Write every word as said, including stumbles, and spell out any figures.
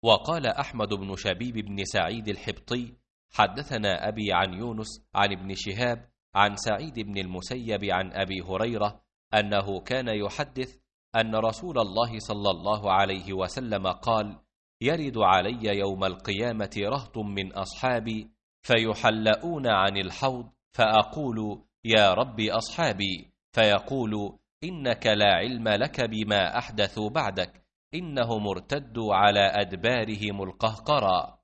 وقال أحمد بن شبيب بن سعيد الحبطي: حدثنا أبي عن يونس عن ابن شهاب عن سعيد بن المسيب عن أبي هريرة أنه كان يحدث أن رسول الله صلى الله عليه وسلم قال: يرد علي يوم القيامة رهط من أصحابي فيحلؤون عن الحوض، فأقول: يا رب أصحابي، فيقول: إنك لا علم لك بما أحدثوا بعدك، إنهم ارتدوا على أدبارهم القهقرى.